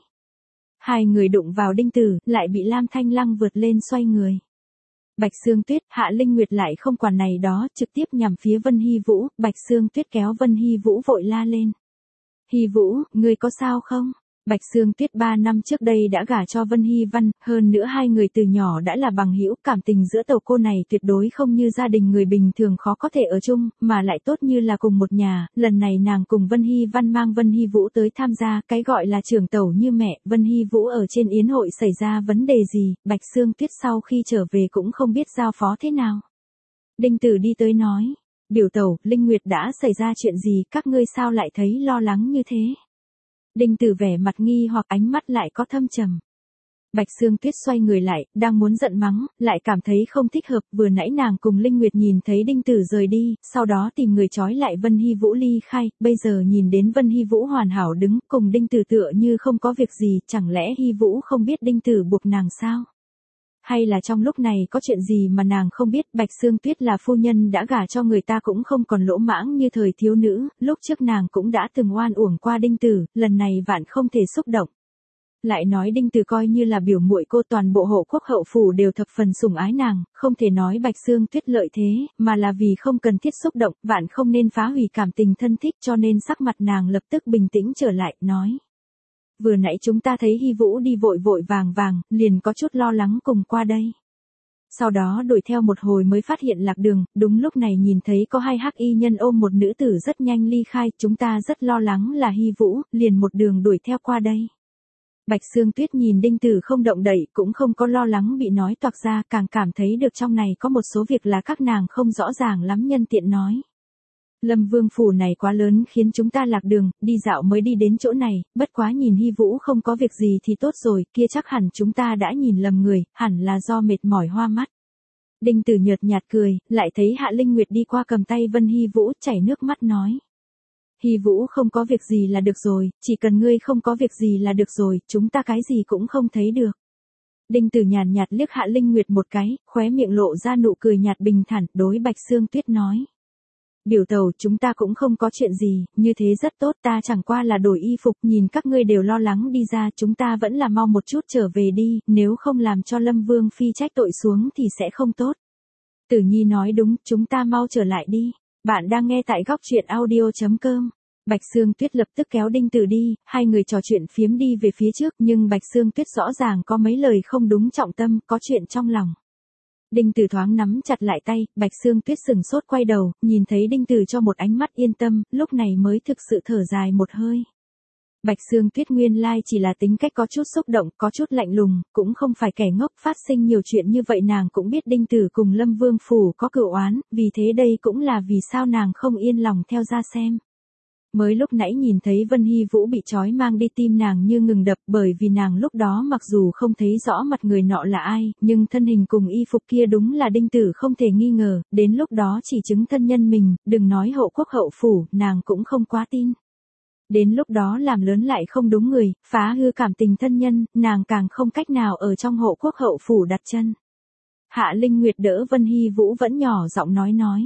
Hai người đụng vào Đinh Tử, lại bị Lam Thanh Lăng vượt lên xoay người. Bạch Sương Tuyết, Hạ Linh Nguyệt lại không quản này đó, trực tiếp nhằm phía Vân Hy Vũ, Bạch Sương Tuyết kéo Vân Hy Vũ vội la lên. Hy Vũ, ngươi có sao không? Bạch Sương Tuyết ba năm trước đây đã gả cho Vân Hy Văn, hơn nữa hai người từ nhỏ đã là bằng hữu, cảm tình giữa tàu cô này tuyệt đối không như gia đình người bình thường khó có thể ở chung, mà lại tốt như là cùng một nhà, lần này nàng cùng Vân Hy Văn mang Vân Hy Vũ tới tham gia, cái gọi là trưởng tẩu như mẹ, Vân Hy Vũ ở trên yến hội xảy ra vấn đề gì, Bạch Sương Tuyết sau khi trở về cũng không biết giao phó thế nào. Đinh Tử đi tới nói, biểu tẩu, Linh Nguyệt đã xảy ra chuyện gì, các ngươi sao lại thấy lo lắng như thế? Đinh Tử vẻ mặt nghi hoặc ánh mắt lại có thâm trầm. Bạch Sương Tuyết xoay người lại, đang muốn giận mắng, lại cảm thấy không thích hợp, vừa nãy nàng cùng Linh Nguyệt nhìn thấy Đinh Tử rời đi, sau đó tìm người trói lại Vân Hy Vũ ly khai, bây giờ nhìn đến Vân Hy Vũ hoàn hảo đứng cùng Đinh Tử tựa như không có việc gì, chẳng lẽ Hy Vũ không biết Đinh Tử buộc nàng sao? Hay là trong lúc này có chuyện gì mà nàng không biết, Bạch Sương Tuyết là phu nhân đã gả cho người ta cũng không còn lỗ mãng như thời thiếu nữ, lúc trước nàng cũng đã từng oan uổng qua Đinh Tử, lần này vạn không thể xúc động. Lại nói Đinh Tử coi như là biểu muội cô, toàn bộ hộ quốc hậu phủ đều thập phần sủng ái nàng, không thể nói Bạch Sương Tuyết lợi thế, mà là vì không cần thiết xúc động, vạn không nên phá hủy cảm tình thân thích, cho nên sắc mặt nàng lập tức bình tĩnh trở lại, nói. Vừa nãy chúng ta thấy Hy Vũ đi vội vội vàng vàng, liền có chút lo lắng cùng qua đây. Sau đó đuổi theo một hồi mới phát hiện lạc đường, đúng lúc này nhìn thấy có hai hắc y nhân ôm một nữ tử rất nhanh ly khai, chúng ta rất lo lắng là Hy Vũ, liền một đường đuổi theo qua đây. Bạch Sương Tuyết nhìn Đinh Tử không động đậy, cũng không có lo lắng bị nói toạc ra, càng cảm thấy được trong này có một số việc là các nàng không rõ ràng lắm, nhân tiện nói. Lâm Vương phủ này quá lớn khiến chúng ta lạc đường, đi dạo mới đi đến chỗ này, bất quá nhìn Hy Vũ không có việc gì thì tốt rồi, kia chắc hẳn chúng ta đã nhìn lầm người, hẳn là do mệt mỏi hoa mắt. Đinh Tử nhợt nhạt cười, lại thấy Hạ Linh Nguyệt đi qua cầm tay Vân Hy Vũ chảy nước mắt nói. Hy Vũ không có việc gì là được rồi, chỉ cần ngươi không có việc gì là được rồi, chúng ta cái gì cũng không thấy được. Đinh Tử nhàn nhạt liếc Hạ Linh Nguyệt một cái, khóe miệng lộ ra nụ cười nhạt bình thản, đối Bạch Sương Tuyết nói. Biểu tẩu, chúng ta cũng không có chuyện gì, như thế rất tốt, ta chẳng qua là đổi y phục, nhìn các ngươi đều lo lắng đi ra, chúng ta vẫn là mau một chút trở về đi, nếu không làm cho Lâm Vương phi trách tội xuống thì sẽ không tốt. Tử Nhi nói đúng, chúng ta mau trở lại đi. Bạn đang nghe tại góc truyện audio.com. Bạch Sương Tuyết lập tức kéo Đinh Tử đi, hai người trò chuyện phiếm đi về phía trước, nhưng Bạch Sương Tuyết rõ ràng có mấy lời không đúng trọng tâm, có chuyện trong lòng. Đinh Tử thoáng nắm chặt lại tay, Bạch Sương Tuyết sừng sốt quay đầu, nhìn thấy Đinh Tử cho một ánh mắt yên tâm, lúc này mới thực sự thở dài một hơi. Bạch Sương Tuyết nguyên lai chỉ là tính cách có chút xúc động, có chút lạnh lùng, cũng không phải kẻ ngốc, phát sinh nhiều chuyện như vậy nàng cũng biết Đinh Tử cùng Lâm Vương phủ có cửu oán, vì thế đây cũng là vì sao nàng không yên lòng theo ra xem. Mới lúc nãy nhìn thấy Vân Hy Vũ bị trói mang đi, tim nàng như ngừng đập, bởi vì nàng lúc đó mặc dù không thấy rõ mặt người nọ là ai, nhưng thân hình cùng y phục kia đúng là Đinh Tử không thể nghi ngờ, đến lúc đó chỉ chứng thân nhân mình, đừng nói hậu quốc hậu phủ, nàng cũng không quá tin. Đến lúc đó làm lớn lại không đúng người, phá hư cảm tình thân nhân, nàng càng không cách nào ở trong hậu quốc hậu phủ đặt chân. Hạ Linh Nguyệt đỡ Vân Hy Vũ vẫn nhỏ giọng nói nói.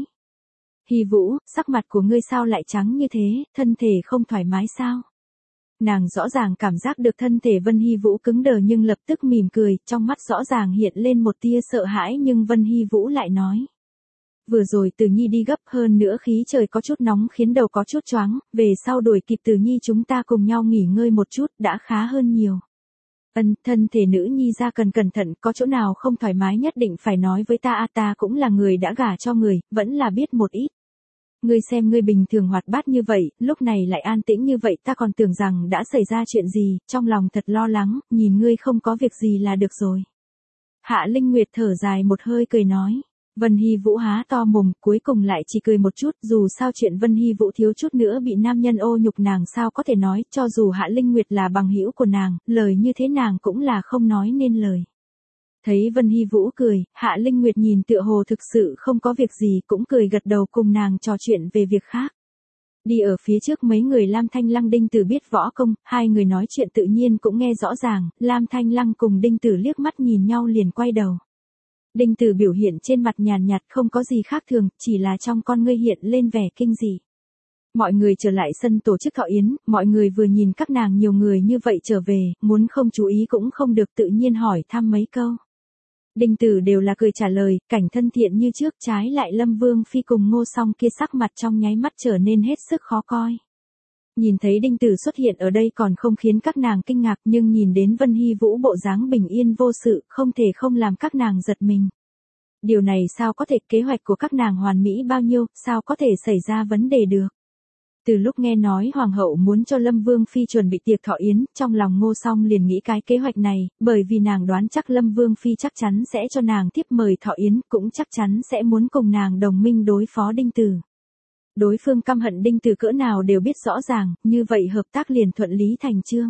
Hy Vũ, sắc mặt của ngươi sao lại trắng như thế, thân thể không thoải mái sao? Nàng rõ ràng cảm giác được thân thể Vân Hy Vũ cứng đờ nhưng lập tức mỉm cười, trong mắt rõ ràng hiện lên một tia sợ hãi nhưng Vân Hy Vũ lại nói. Vừa rồi Tử Nhi đi gấp, hơn nữa khí trời có chút nóng khiến đầu có chút choáng, về sau đuổi kịp Tử Nhi chúng ta cùng nhau nghỉ ngơi một chút, đã khá hơn nhiều. Ân, thân thể nữ nhi ra cần cẩn thận, có chỗ nào không thoải mái nhất định phải nói với ta, à, ta cũng là người đã gả cho người, vẫn là biết một ít. Ngươi xem ngươi bình thường hoạt bát như vậy, lúc này lại an tĩnh như vậy, ta còn tưởng rằng đã xảy ra chuyện gì, trong lòng thật lo lắng, nhìn ngươi không có việc gì là được rồi. Hạ Linh Nguyệt thở dài một hơi cười nói. Vân Hy Vũ há to mồm, cuối cùng lại chỉ cười một chút, dù sao chuyện Vân Hy Vũ thiếu chút nữa bị nam nhân ô nhục nàng sao có thể nói, cho dù Hạ Linh Nguyệt là bằng hữu của nàng, lời như thế nàng cũng là không nói nên lời. Thấy Vân Hy Vũ cười, Hạ Linh Nguyệt nhìn tựa hồ thực sự không có việc gì cũng cười gật đầu cùng nàng trò chuyện về việc khác. Đi ở phía trước mấy người Lam Thanh Lăng Đinh Tử biết võ công, hai người nói chuyện tự nhiên cũng nghe rõ ràng, Lam Thanh Lăng cùng Đinh Tử liếc mắt nhìn nhau liền quay đầu. Đinh Tử biểu hiện trên mặt nhàn nhạt không có gì khác thường, chỉ là trong con ngươi hiện lên vẻ kinh dị. Mọi người trở lại sân tổ chức thọ yến, mọi người vừa nhìn các nàng nhiều người như vậy trở về, muốn không chú ý cũng không được tự nhiên hỏi thăm mấy câu. Đinh Tử đều là cười trả lời, cảnh thân thiện như trước, trái lại Lâm Vương Phi cùng Ngô Song kia sắc mặt trong nháy mắt trở nên hết sức khó coi. Nhìn thấy Đinh Tử xuất hiện ở đây còn không khiến các nàng kinh ngạc, nhưng nhìn đến Vân Hy Vũ bộ dáng bình yên vô sự, không thể không làm các nàng giật mình. Điều này sao có thể, kế hoạch của các nàng hoàn mỹ bao nhiêu, sao có thể xảy ra vấn đề được. Từ lúc nghe nói Hoàng hậu muốn cho Lâm Vương Phi chuẩn bị tiệc thọ yến, trong lòng Ngô Song liền nghĩ cái kế hoạch này, bởi vì nàng đoán chắc Lâm Vương Phi chắc chắn sẽ cho nàng tiếp mời thọ yến, cũng chắc chắn sẽ muốn cùng nàng đồng minh đối phó Đinh Tử. Đối phương căm hận Đinh Tử cỡ nào đều biết rõ ràng, như vậy hợp tác liền thuận lý thành chương.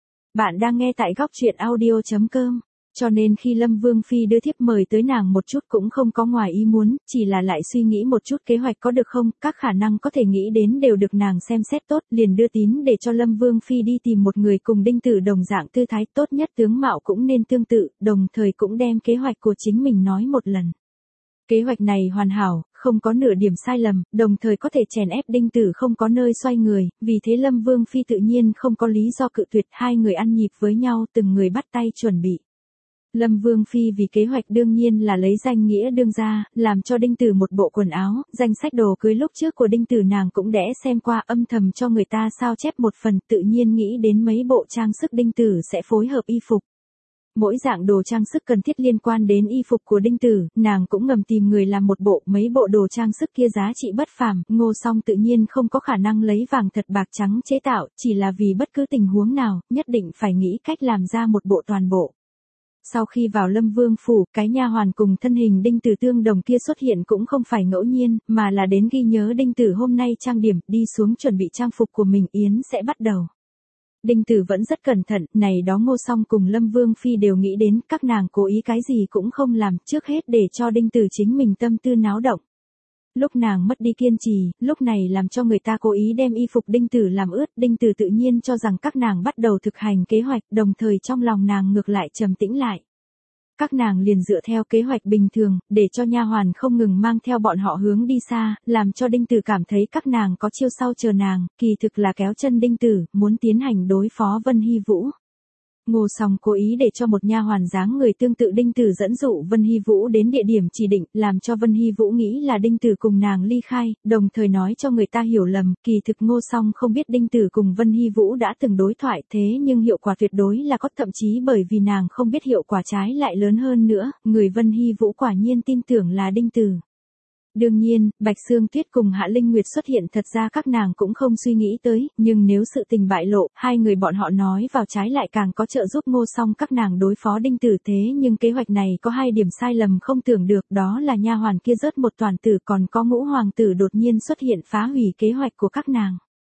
Bạn đang nghe tại góc truyện audio chấm com. Cho nên khi Lâm Vương Phi đưa thiếp mời tới nàng một chút cũng không có ngoài ý muốn, chỉ là lại suy nghĩ một chút kế hoạch có được không, các khả năng có thể nghĩ đến đều được nàng xem xét tốt, liền đưa tín để cho Lâm Vương Phi đi tìm một người cùng Đinh Tử đồng dạng tư thái, tốt nhất tướng mạo cũng nên tương tự, đồng thời cũng đem kế hoạch của chính mình nói một lần. Kế hoạch này hoàn hảo, không có nửa điểm sai lầm, đồng thời có thể chèn ép Đinh Tử không có nơi xoay người, vì thế Lâm Vương Phi tự nhiên không có lý do cự tuyệt, hai người ăn nhịp với nhau, từng người bắt tay chuẩn bị. Lâm Vương Phi vì kế hoạch đương nhiên là lấy danh nghĩa đương ra, làm cho Đinh Tử một bộ quần áo, danh sách đồ cưới lúc trước của Đinh Tử nàng cũng đẽ xem qua, âm thầm cho người ta sao chép một phần, tự nhiên nghĩ đến mấy bộ trang sức Đinh Tử sẽ phối hợp y phục. Mỗi dạng đồ trang sức cần thiết liên quan đến y phục của Đinh Tử, nàng cũng ngầm tìm người làm một bộ, mấy bộ đồ trang sức kia giá trị bất phàm, Ngô Song tự nhiên không có khả năng lấy vàng thật bạc trắng chế tạo, chỉ là vì bất cứ tình huống nào, nhất định phải nghĩ cách làm ra một bộ toàn bộ. Sau khi vào Lâm Vương phủ, cái nha hoàn cùng thân hình Đinh Tử tương đồng kia xuất hiện cũng không phải ngẫu nhiên, mà là đến ghi nhớ Đinh Tử hôm nay trang điểm, đi xuống chuẩn bị trang phục của mình, yến sẽ bắt đầu. Đinh Tử vẫn rất cẩn thận, này đó Ngô Song cùng Lâm Vương Phi đều nghĩ đến, các nàng cố ý cái gì cũng không làm, trước hết để cho Đinh Tử chính mình tâm tư náo động. Lúc nàng mất đi kiên trì, lúc này làm cho người ta cố ý đem y phục Đinh Tử làm ướt, Đinh Tử tự nhiên cho rằng các nàng bắt đầu thực hành kế hoạch, đồng thời trong lòng nàng ngược lại trầm tĩnh lại. Các nàng liền dựa theo kế hoạch bình thường, để cho nha hoàn không ngừng mang theo bọn họ hướng đi xa, làm cho Đinh Tử cảm thấy các nàng có chiêu sau chờ nàng, kỳ thực là kéo chân Đinh Tử, muốn tiến hành đối phó Vân Hy Vũ. Ngô Song cố ý để cho một nha hoàn dáng người tương tự Đinh Tử dẫn dụ Vân Hy Vũ đến địa điểm chỉ định, làm cho Vân Hy Vũ nghĩ là Đinh Tử cùng nàng ly khai, đồng thời nói cho người ta hiểu lầm, kỳ thực Ngô Song không biết Đinh Tử cùng Vân Hy Vũ đã từng đối thoại, thế nhưng hiệu quả tuyệt đối là có, thậm chí bởi vì nàng không biết hiệu quả trái lại lớn hơn nữa, người Vân Hy Vũ quả nhiên tin tưởng là Đinh Tử. Đương nhiên, Bạch Sương Tuyết cùng Hạ Linh Nguyệt xuất hiện thật ra các nàng cũng không suy nghĩ tới, nhưng nếu sự tình bại lộ, hai người bọn họ nói vào trái lại càng có trợ giúp Ngô Song các nàng đối phó Đinh Tử, thế nhưng kế hoạch này có hai điểm sai lầm không tưởng được, đó là nha hoàn kia rớt một toàn tử, còn có ngũ hoàng tử đột nhiên xuất hiện phá hủy kế hoạch của các nàng.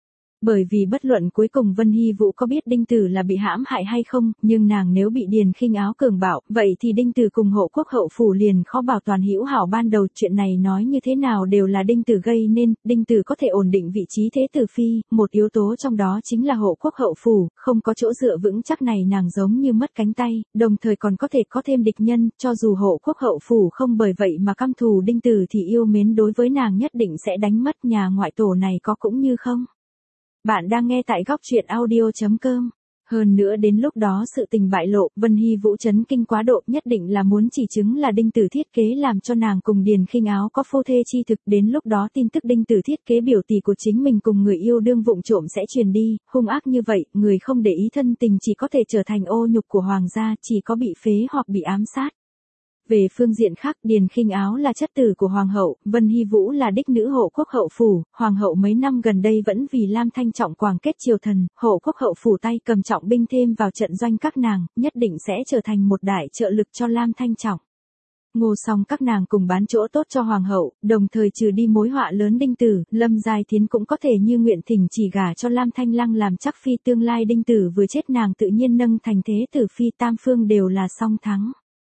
Bởi vì bất luận cuối cùng Vân Hy Vũ có biết Đinh Tử là bị hãm hại hay không, nhưng nàng nếu bị Điền Khinh Áo cường bạo, vậy thì Đinh Tử cùng Hộ Quốc hậu phủ liền khó bảo toàn hữu hảo ban đầu, chuyện này nói như thế nào đều là Đinh Tử gây nên, Đinh Tử có thể ổn định vị trí thế tử phi, một yếu tố trong đó chính là Hộ Quốc hậu phủ, không có chỗ dựa vững chắc này nàng giống như mất cánh tay, đồng thời còn có thể có thêm địch nhân, cho dù Hộ Quốc hậu phủ không bởi vậy mà căm thù Đinh Tử thì yêu mến đối với nàng nhất định sẽ đánh mất, nhà ngoại tổ này có cũng như không. Bạn đang nghe tại góc truyện audio chấm com. Hơn nữa đến lúc đó sự tình bại lộ, Vân Hy Vũ chấn kinh quá độ, nhất định là muốn chỉ chứng là Đinh Tử thiết kế làm cho nàng cùng Điền Khinh Áo có phu thê chi thực, đến lúc đó tin tức Đinh Tử thiết kế biểu tỷ của chính mình cùng người yêu đương vụng trộm sẽ truyền đi, hung ác như vậy, người không để ý thân tình chỉ có thể trở thành ô nhục của hoàng gia, chỉ có bị phế hoặc bị ám sát. Về phương diện khác, Điền Khinh Áo là chất tử của hoàng hậu, Vân Hy Vũ là đích nữ hộ quốc hậu phủ, hoàng hậu mấy năm gần đây vẫn vì Lam Thanh Trọng quàng kết triều thần, hộ quốc hậu phủ tay cầm trọng binh thêm vào trận doanh các nàng, nhất định sẽ trở thành một đại trợ lực cho Lam Thanh Trọng. Ngô Song các nàng cùng bán chỗ tốt cho hoàng hậu, đồng thời trừ đi mối họa lớn Đinh Tử, Lâm Giai Thiến cũng có thể như nguyện thỉnh chỉ gả cho Lam Thanh Lăng làm chắc phi tương lai. Đinh Tử vừa chết nàng tự nhiên nâng thành thế tử phi, tam phương đều là song thắng.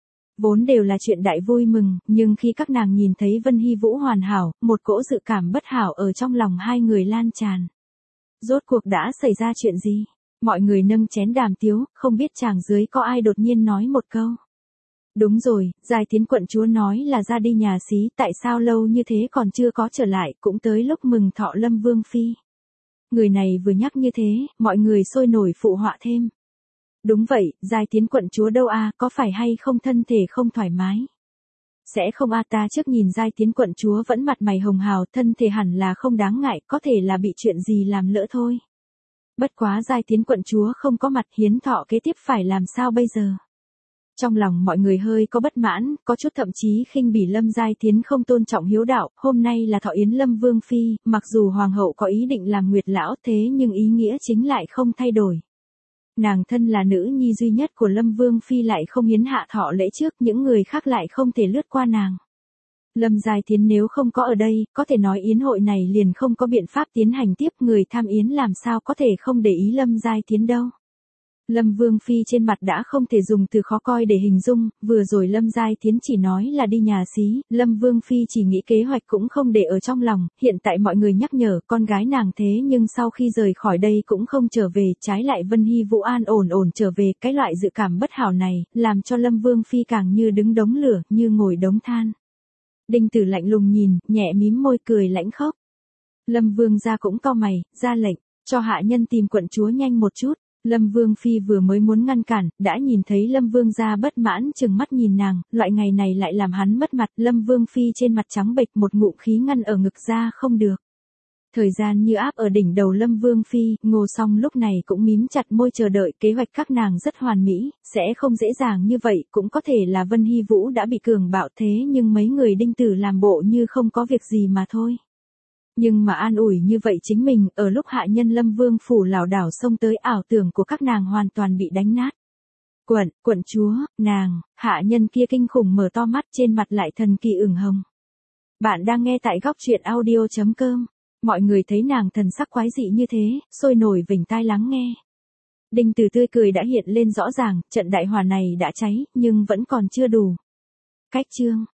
Vốn đều là chuyện đại vui mừng, nhưng khi các nàng nhìn thấy Vân Hy Vũ hoàn hảo, một cỗ dự cảm bất hảo ở trong lòng hai người lan tràn. Rốt cuộc đã xảy ra chuyện gì? Mọi người nâng chén đàm tiếu, không biết chàng dưới có ai đột nhiên nói một câu. Đúng rồi, Giai Thiến quận chúa nói là ra đi nhà xí, tại sao lâu như thế còn chưa có trở lại, cũng tới lúc mừng thọ Lâm Vương Phi. Người này vừa nhắc như thế, mọi người sôi nổi phụ họa thêm. Đúng vậy, Giai Thiến quận chúa đâu à, có phải hay không thân thể không thoải mái? Sẽ không à, ta trước nhìn Giai Thiến quận chúa vẫn mặt mày hồng hào, thân thể hẳn là không đáng ngại, có thể là bị chuyện gì làm lỡ thôi. Bất quá Giai Thiến quận chúa không có mặt, hiến thọ kế tiếp phải làm sao bây giờ? Trong lòng mọi người hơi có bất mãn, có chút thậm chí khinh bỉ Lâm Giai Thiến không tôn trọng hiếu đạo, hôm nay là thọ yến Lâm Vương Phi, mặc dù hoàng hậu có ý định làm nguyệt lão thế nhưng ý nghĩa chính lại không thay đổi. Nàng thân là nữ nhi duy nhất của Lâm Vương Phi lại không hiến hạ thọ lễ trước, những người khác lại không thể lướt qua nàng. Lâm Giai Thiến nếu không có ở đây, có thể nói yến hội này liền không có biện pháp tiến hành tiếp, người tham yến làm sao có thể không để ý Lâm Giai Thiến đâu. Lâm Vương Phi trên mặt đã không thể dùng từ khó coi để hình dung, vừa rồi Lâm Giai Thiến chỉ nói là đi nhà xí, Lâm Vương Phi chỉ nghĩ kế hoạch cũng không để ở trong lòng, hiện tại mọi người nhắc nhở con gái nàng thế nhưng sau khi rời khỏi đây cũng không trở về, trái lại Vân Hy Vũ an ổn ổn trở về, cái loại dự cảm bất hảo này, làm cho Lâm Vương Phi càng như đứng đống lửa, như ngồi đống than. Đinh Tử lạnh lùng nhìn, nhẹ mím môi cười lãnh khốc. Lâm Vương gia cũng cau mày, ra lệnh, cho hạ nhân tìm quận chúa nhanh một chút. Lâm Vương Phi vừa mới muốn ngăn cản, đã nhìn thấy Lâm Vương gia bất mãn chừng mắt nhìn nàng, loại ngày này lại làm hắn mất mặt, Lâm Vương Phi trên mặt trắng bệch một ngụm khí ngăn ở ngực ra không được. Thời gian như áp ở đỉnh đầu Lâm Vương Phi, Ngô Song lúc này cũng mím chặt môi chờ đợi, kế hoạch các nàng rất hoàn mỹ, sẽ không dễ dàng như vậy, cũng có thể là Vân Hy Vũ đã bị cường bạo thế nhưng mấy người Đinh Tử làm bộ như không có việc gì mà thôi. Nhưng mà an ủi như vậy chính mình, ở lúc hạ nhân Lâm Vương phủ lảo đảo xông tới, ảo tưởng của các nàng hoàn toàn bị đánh nát. Quận, quận chúa, nàng, hạ nhân kia kinh khủng mở to mắt, trên mặt lại thần kỳ ửng hồng. Bạn đang nghe tại góc truyện audio chấm com. Mọi người thấy nàng thần sắc quái dị như thế, sôi nổi vểnh tai lắng nghe. Đinh Tử tươi cười đã hiện lên rõ ràng, trận đại hỏa này đã cháy, nhưng vẫn còn chưa đủ. Cách chương